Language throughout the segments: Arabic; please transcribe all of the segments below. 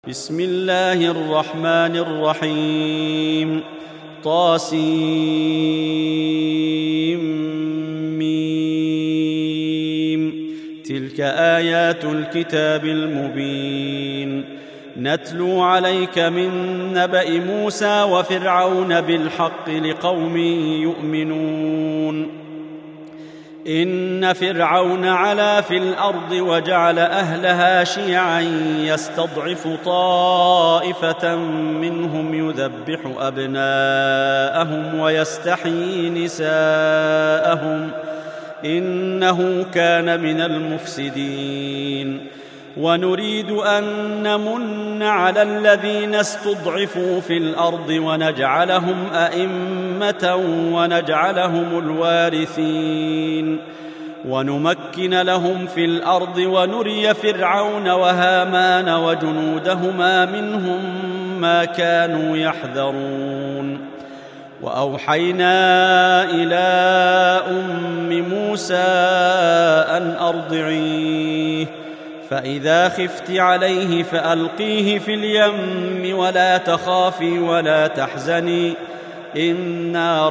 بسم الله الرحمن الرحيم طاسيم تلك آيات الكتاب المبين نتلو عليك من نبأ موسى وفرعون بالحق لقوم يؤمنون إن فرعون علا في الأرض وجعل أهلها شيعا يستضعف طائفة منهم يذبح أبناءهم ويستحيي نساءهم إنه كان من المفسدين ونريد أن نمن على الذين استضعفوا في الأرض ونجعلهم أئمة ونجعلهم الوارثين ونمكن لهم في الأرض ونري فرعون وهامان وجنودهما منهم ما كانوا يحذرون وأوحينا إلى أم موسى أن أرضعيه فإذا خفت عليه فألقيه في اليم ولا تخافي ولا تحزني إنا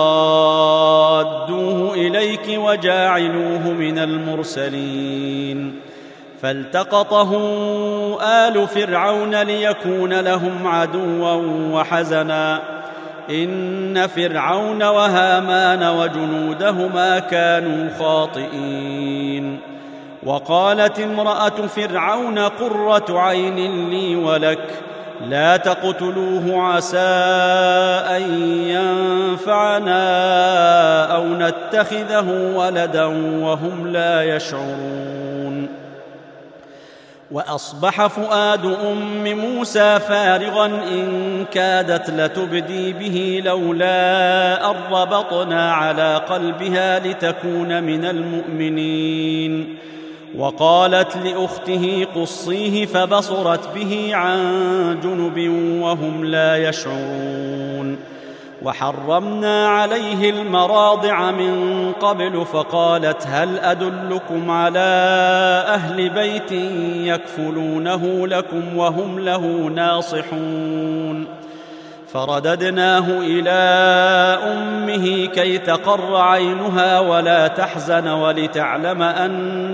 رادوه إليك وجاعلوه من المرسلين فالتقطه آل فرعون ليكون لهم عدوا وحزنا إن فرعون وهامان وجنودهما كانوا خاطئين وقالت امرأة فرعون قرة عين لي ولك لا تقتلوه عسى أن ينفعنا أو نتخذه ولدا وهم لا يشعرون وأصبح فؤاد أم موسى فارغا إن كادت لتبدي به لولا أن ربطنا على قلبها لتكون من المؤمنين وقالت لأخته قصيه فبصرت به عن جنب وهم لا يشعرون وحرمنا عليه المراضع من قبل فقالت هل أدلكم على أهل بيت يكفلونه لكم وهم له ناصحون فرددناه إلى أمه كي تقر عينها ولا تحزن ولتعلم أن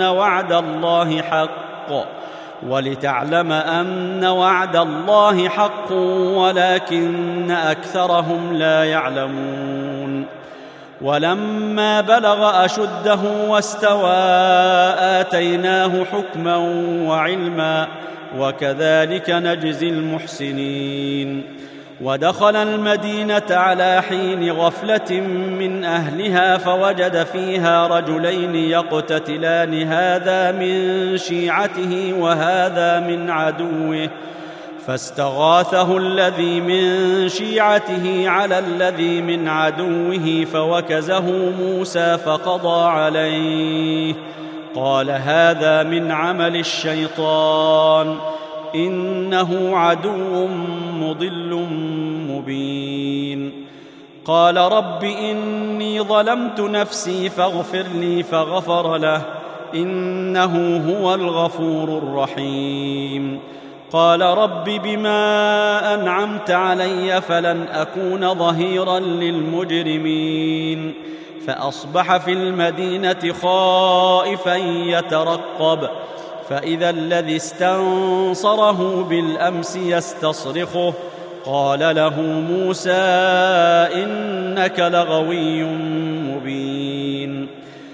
وعد الله حق ولكن أكثرهم لا يعلمون ولما بلغ أشده واستوى آتيناه حكما وعلما وكذلك نجزي المحسنين ودخل المدينة على حين غفلة من أهلها فوجد فيها رجلين يقتتلان هذا من شيعته وهذا من عدوه فاستغاثه الذي من شيعته على الذي من عدوه فوكزه موسى فقضى عليه قال هذا من عمل الشيطان إنه عدو مضل مبين قال رب إني ظلمت نفسي فاغفر لي فغفر له إنه هو الغفور الرحيم قال رب بما أنعمت علي فلن أكون ظهيرا للمجرمين فأصبح في المدينة خائفا يترقب فإذا الذي استنصره بالأمس يستصرخه قال له موسى إنك لغوي مبين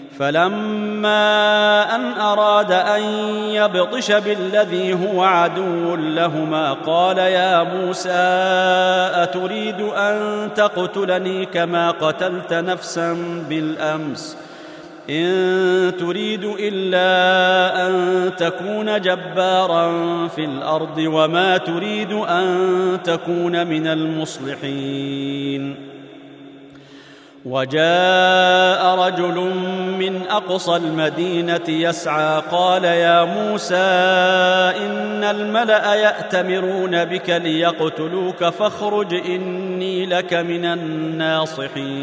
فلما أن أراد أن يبطش بالذي هو عدو لهما قال يا موسى أتريد أن تقتلني كما قتلت نفسا بالأمس إن تريد إلا أن تكون جبارا في الأرض وما تريد أن تكون من المصلحين وجاء رجل من أقصى المدينة يسعى قال يا موسى إن الملأ يأتمرون بك ليقتلوك فاخرج إني لك من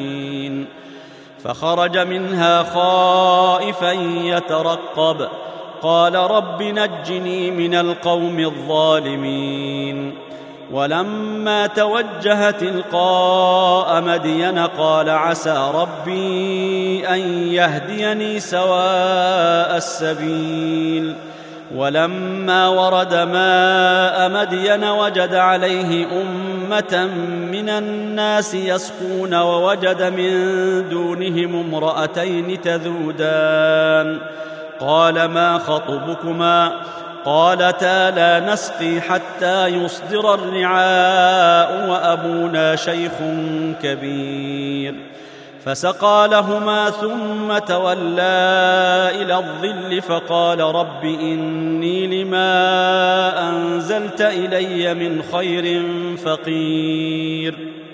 الناصحين فخرج منها خائفا يترقب قال رب نجني من القوم الظالمين. ولما توجه تلقاء مدين قال عسى ربي أن يهديني سواء السبيل. ولما ورد ماء مدين وجد عليه أمة من الناس يسقون ووجد من دونهم امرأتين تذودان قال ما خطبكما قالتا لا نسقي حتى يصدر الرعاء وأبونا شيخ كبير. فسقى لهما ثم تولى إلى الظل فقال رب إني لما أنزلت إلي من خير فقير.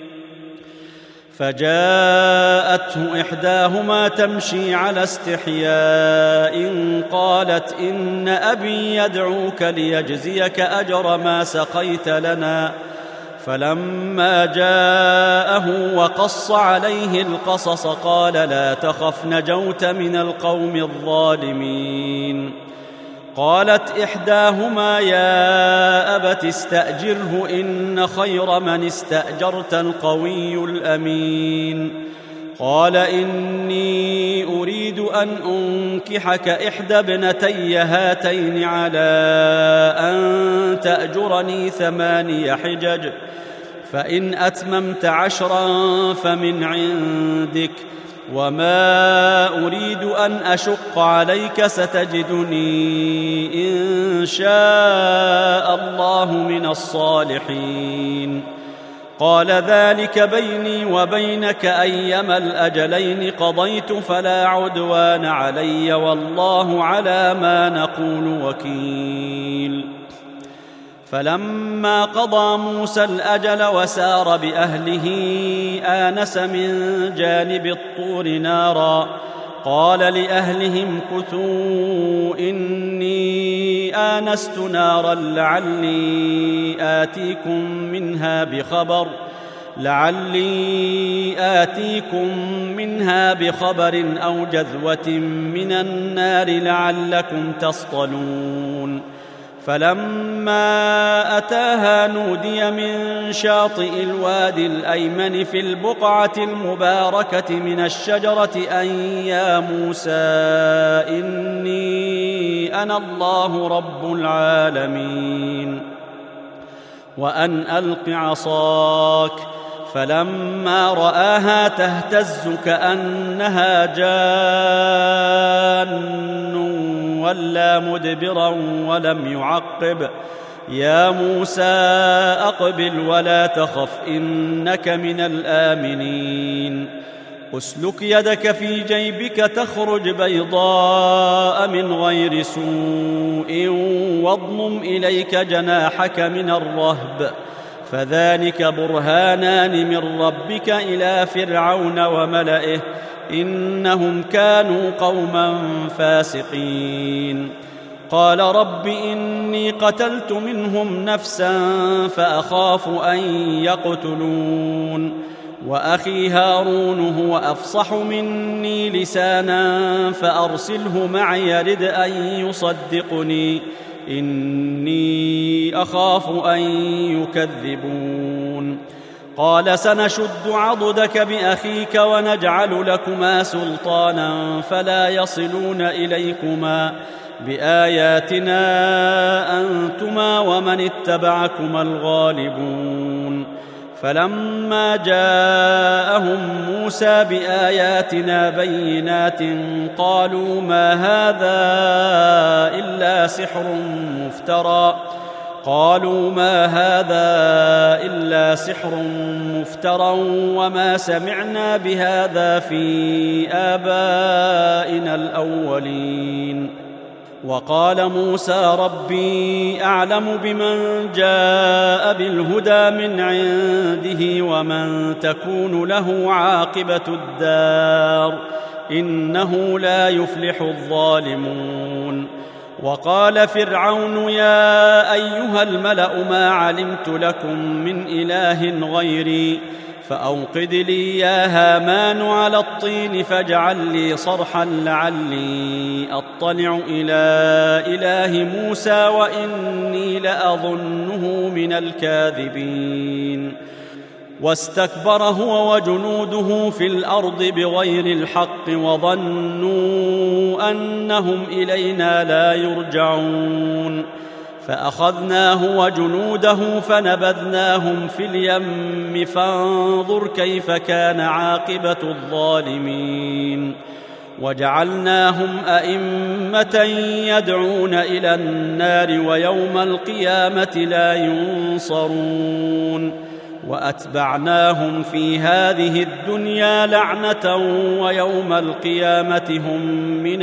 فجاءته إحداهما تمشي على استحياء قالت إن أبي يدعوك ليجزيك أجر ما سقيت لنا. فلما جاءه وقص عليه القصص قال لا تخف نجوت من القوم الظالمين. قالت إحداهما يا أبت استأجره إن خير من استأجرت القوي الأمين. قال إني أريد أن أنكحك إحدى ابنتي هاتين على أن تأجرني 8 حجج فإن أتممت 10 فمن عندك وما أريد أن أشق عليك ستجدني إن شاء الله من الصالحين. قال ذلك بيني وبينك أيما الأجلين قضيت فلا عدوان علي والله على ما نقول وكيل. فلما قضى موسى الأجل وسار بأهله آنس من جانب الطور نارا قال لأهلهم كثوا إني آنست نارا لعلي آتيكم منها بخبر أو جذوة من النار لعلكم تصطلون. فلما أتاها نودي من شاطئ الوادي الأيمن في البقعة المباركة من الشجرة أن يا موسى إني أنا الله رب العالمين وأن ألق عصاك. فلما رآها تهتز كأنها جان ولى مدبرا ولم يعقب. يا موسى أقبل ولا تخف إنك من الآمنين. أسلك يدك في جيبك تخرج بيضاء من غير سوء واضمم إليك جناحك من الرهب فذلك برهانان من ربك إلى فرعون وملئه إنهم كانوا قوما فاسقين. قال رب إني قتلت منهم نفسا فأخاف أن يقتلون وأخي هارون هو أفصح مني لسانا فأرسله معي يرد أن يصدقني إني أخاف أن يكذبون. قال سنشد عضدك بأخيك ونجعل لكما سلطانا فلا يصلون إليكما بآياتنا أنتما ومن اتبعكما الغالبون. فلما جاءهم موسى بآياتنا بينات قالوا ما هذا إلا سحر مفترى وما سمعنا بهذا في آبائنا الأولين. وقال موسى ربي أعلم بمن جاء بالهدى من عنده ومن تكون له عاقبة الدار إنه لا يفلح الظالمون. وقال فرعون يا أيها الملأ ما علمت لكم من إله غيري فأوقد لي يا هامان على الطين فاجعل لي صرحا لعلي أطلع إلى إله موسى وإني لأظنه من الكاذبين. واستكبر هو وجنوده في الأرض بغير الحق وظنوا أنهم إلينا لا يرجعون، فأخذناه وجنوده فنبذناهم في اليم فانظر كيف كان عاقبة الظالمين. وجعلناهم أئمة يدعون إلى النار ويوم القيامة لا ينصرون. وأتبعناهم في هذه الدنيا لعنة ويوم القيامة هم من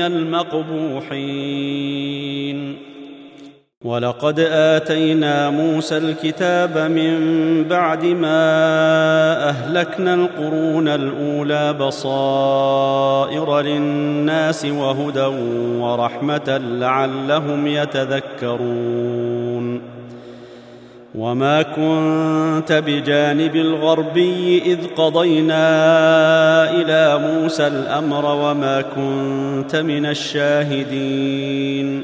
المقبوحين. ولقد آتينا موسى الكتاب من بعد ما أهلكنا القرون الأولى بصائر للناس وهدى ورحمة لعلهم يتذكرون. وما كنت بجانب الغربي إذ قضينا إلى موسى الأمر وما كنت من الشاهدين،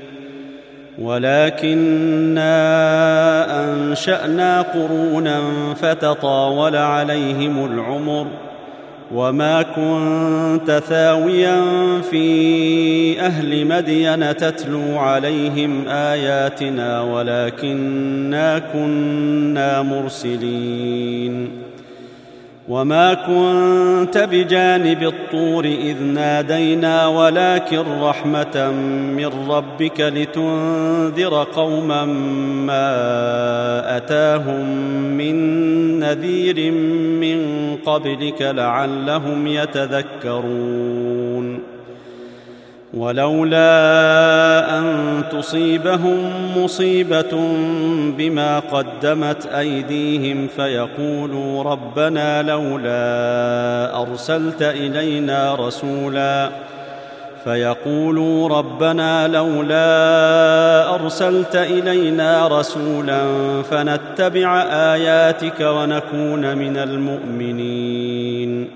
ولكننا أنشأنا قرونا فتطاول عليهم العمر، وما كنت ثاويا في أهل مدين تتلو عليهم آياتنا ولكننا كنا مرسلين. وما كنت بجانب الطور إذ نادينا ولكن رحمة من ربك لتنذر قوما ما أتاهم من نذير من قبلك لعلهم يتذكرون. ولولا أن تصيبهم مصيبة بما قدمت أيديهم فيقولوا ربنا لولا أرسلت إلينا رسولا فنتبع آياتك ونكون من المؤمنين.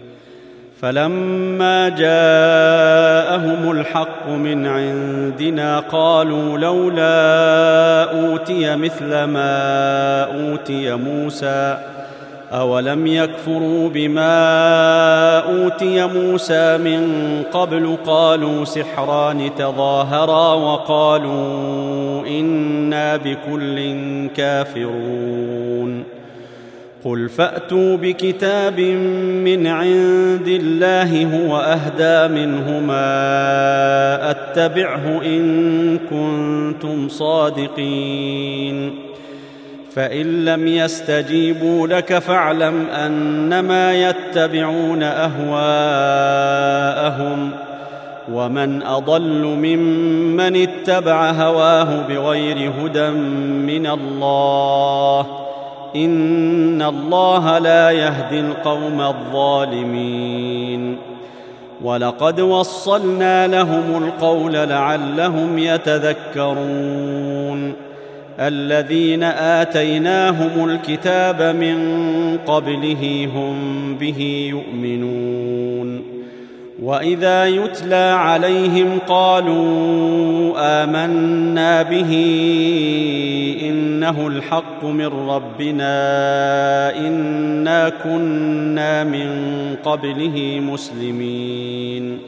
فلما جاءهم الحق من عندنا قالوا لولا أوتي مثل ما أوتي موسى أولم يكفروا بما أوتي موسى من قبل قالوا سحران تظاهرا وقالوا إنا بكل كافرون. قل فأتوا بكتاب من عند الله هو أهدى منهما أتبعه إن كنتم صادقين. فإن لم يستجيبوا لك فاعلم أنما يتبعون أهواءهم ومن أضل ممن اتبع هواه بغير هدى من الله إن الله لا يهدي القوم الظالمين. ولقد وصلنا لهم القول لعلهم يتذكرون. الذين آتيناهم الكتاب من قبله هم به يؤمنون. وإذا يتلى عليهم قالوا آمنا به إنه الحق من ربنا إنا كنا من قبله مسلمين.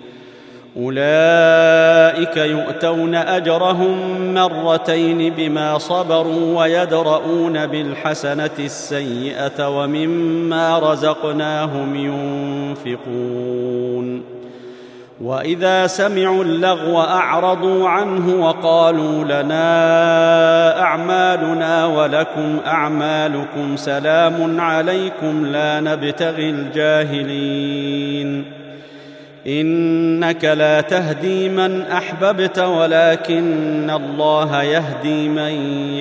أولئك يؤتون أجرهم مرتين بما صبروا ويدرؤون بالحسنة السيئة ومما رزقناهم ينفقون. وإذا سمعوا اللغو أعرضوا عنه وقالوا لنا أعمالنا ولكم أعمالكم سلام عليكم لا نبتغي الجاهلين. إنك لا تهدي من أحببت ولكن الله يهدي من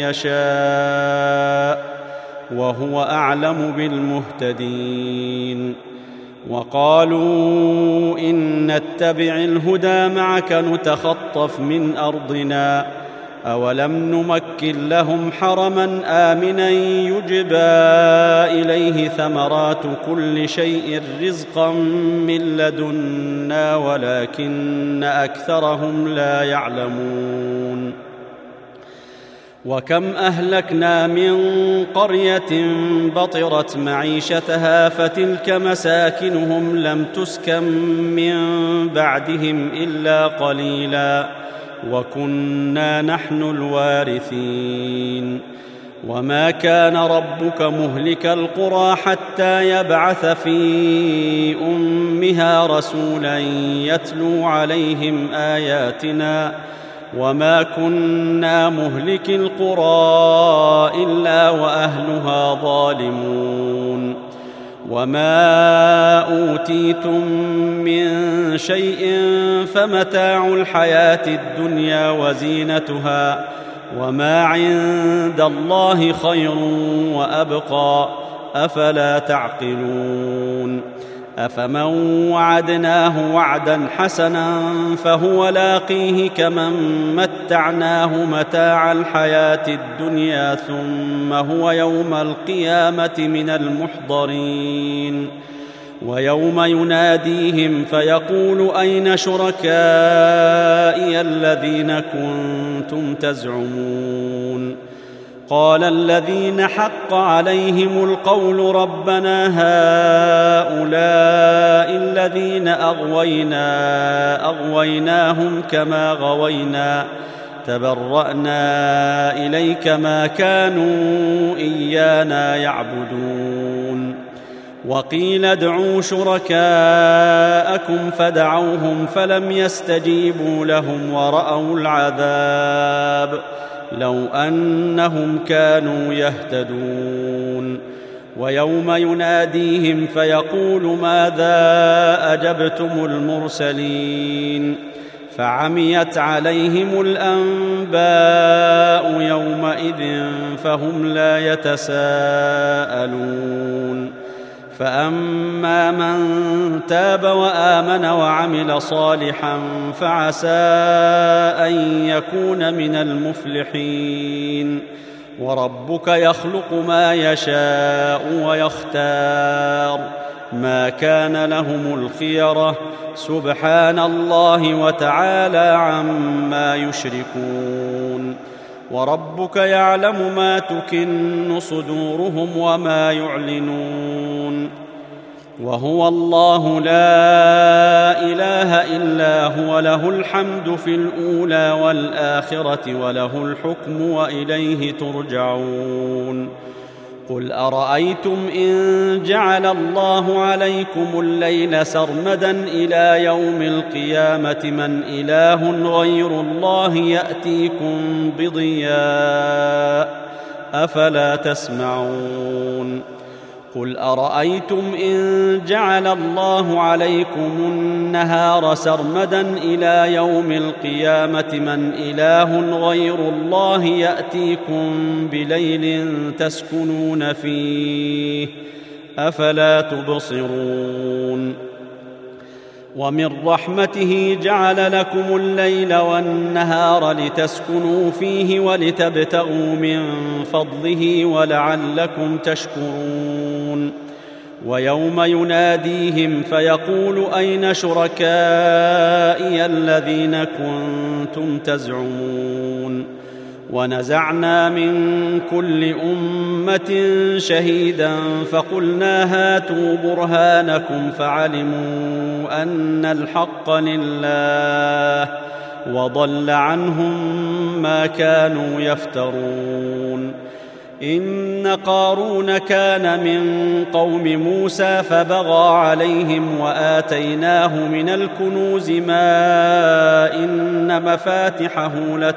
يشاء وهو أعلم بالمهتدين. وقالوا إن نتبع الهدى معك نتخطف من أرضنا أولم نمكن لهم حرما آمنا يجبى إليه ثمرات كل شيء رزقا من لدنا ولكن أكثرهم لا يعلمون وكم أهلكنا من قرية بطرت معيشتها فتلك مساكنهم لم تسكن من بعدهم إلا قليلا وكنا نحن الوارثين وما كان ربك مهلك القرى حتى يبعث في أمها رسولا يتلو عليهم آياتنا وما كنا مهلك القرى إلا وأهلها ظالمون وما أوتيتم من شيء فمتاع الحياة الدنيا وزينتها وما عند الله خير وأبقى أفلا تعقلون أفمن وعدناه وعدا حسنا فهو لاقيه كمن متعناه متاع الحياة الدنيا ثم هو يوم القيامة من المحضرين ويوم يناديهم فيقول أين شركائي الذين كنتم تزعمون قال الذين حق عليهم القول ربنا هؤلاء الذين أغويناهم كما غوينا تبرأنا إليك ما كانوا إيانا يعبدون وقيل ادعوا شركاءكم فدعوهم فلم يستجيبوا لهم ورأوا العذاب لو أنهم كانوا يهتدون ويوم يناديهم فيقول ماذا أجبتم المرسلين فعميت عليهم الأنباء يومئذ فهم لا يتساءلون فأما من تاب وآمن وعمل صالحا فعسى أن يكون من المفلحين وربك يخلق ما يشاء ويختار ما كان لهم الخيرة سبحان الله وتعالى عما يشركون وربك يعلم ما تكن صدورهم وما يعلنون وهو الله لا إله إلا هو له الحمد في الأولى والآخرة وله الحكم وإليه ترجعون قل أرأيتم إن جعل الله عليكم الليل سرمدا إلى يوم القيامة من إله غير الله يأتيكم بضياء أفلا تسمعون قل أرأيتم إن جعل الله عليكم النهار سرمدا إلى يوم القيامة من إله غير الله يأتيكم بليل تسكنون فيه أفلا تبصرون ومن رحمته جعل لكم الليل والنهار لتسكنوا فيه ولتبتغوا من فضله ولعلكم تشكرون ويوم يناديهم فيقول أين شركائي الذين كنتم تزعمون ونزعنا من كل أمة شهيدا فقلنا هاتوا برهانكم فعلموا أن الحق لله وضل عنهم ما كانوا يفترون إن قارون كان من قوم موسى فبغى عليهم وآتيناه من الكنوز ما إن مفاتحه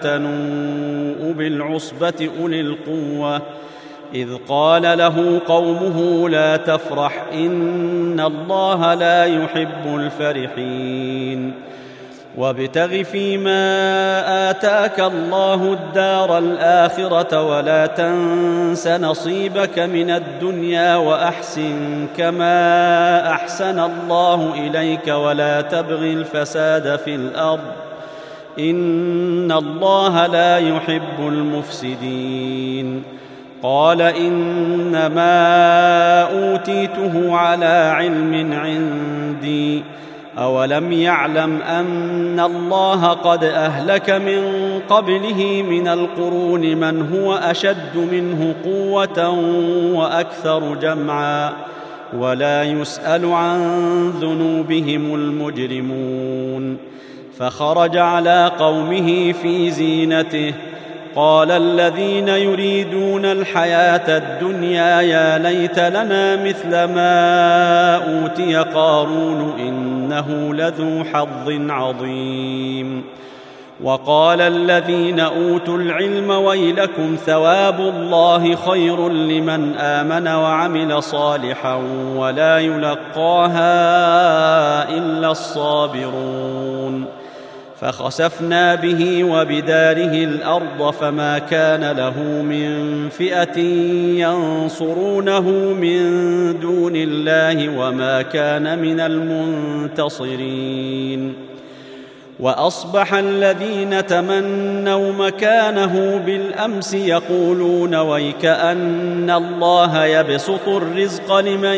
لتنوء بالعصبة أولي القوة إذ قال له قومه لا تفرح إن الله لا يحب الفرحين وابتغ فيما آتاك الله الدار الآخرة ولا تنس نصيبك من الدنيا وأحسن كما أحسن الله إليك ولا تبغ الفساد في الأرض إن الله لا يحب المفسدين. قال إنما أوتيته على علم عندي أولم يعلم أن الله قد أهلك من قبله من القرون من هو أشد منه قوة وأكثر جمعا ولا يسأل عن ذنوبهم المجرمون. فخرج على قومه في زينته قال الذين يريدون الحياة الدنيا يا ليت لنا مثل ما أوتي قارون إنه لذو حظ عظيم. وقال الذين أوتوا العلم ويلكم ثواب الله خير لمن آمن وعمل صالحا ولا يلقاها إلا الصابرون. فخسفنا به وبداره الأرض فما كان له من فئة ينصرونه من دون الله وما كان من المنتصرين. وأصبح الذين تمنوا مكانه بالأمس يقولون ويكأن الله يبسط الرزق لمن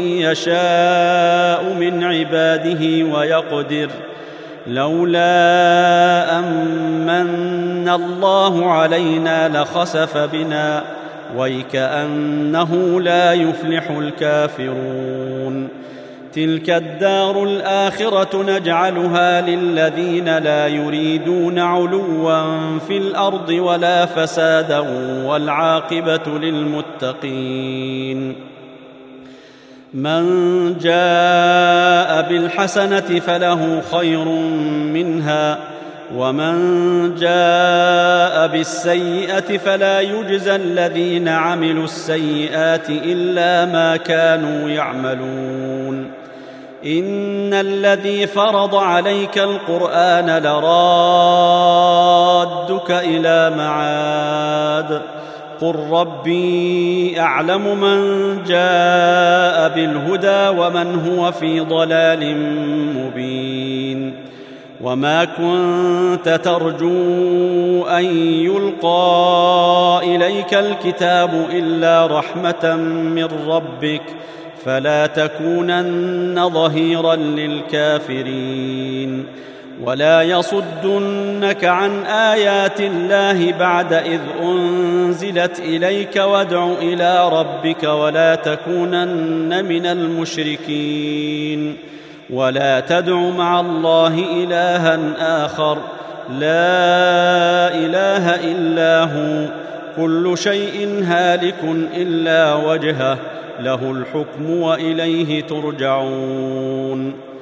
يشاء من عباده ويقدر لولا أمن الله علينا لخسف بنا ويكأنه لا يفلح الكافرون. تلك الدار الآخرة نجعلها للذين لا يريدون علوا في الأرض ولا فسادا والعاقبة للمتقين. من جاء بالحسنة فله خير منها ومن جاء بالسيئة فلا يجزى الذين عملوا السيئات إلا ما كانوا يعملون. إن الذي فرض عليك القرآن لرادك إلى معاد قل ربي أعلم من جاء بالهدى ومن هو في ضلال مبين. وما كنت ترجو أن يلقى إليك الكتاب إلا رحمة من ربك فلا تكونن ظهيرا للكافرين. ولا يصدنك عن آيات الله بعد إذ أنزلت إليك وادع إلى ربك ولا تكونن من المشركين. ولا تدع مع الله إلها آخر لا إله إلا هو كل شيء هالك إلا وجهه له الحكم وإليه ترجعون.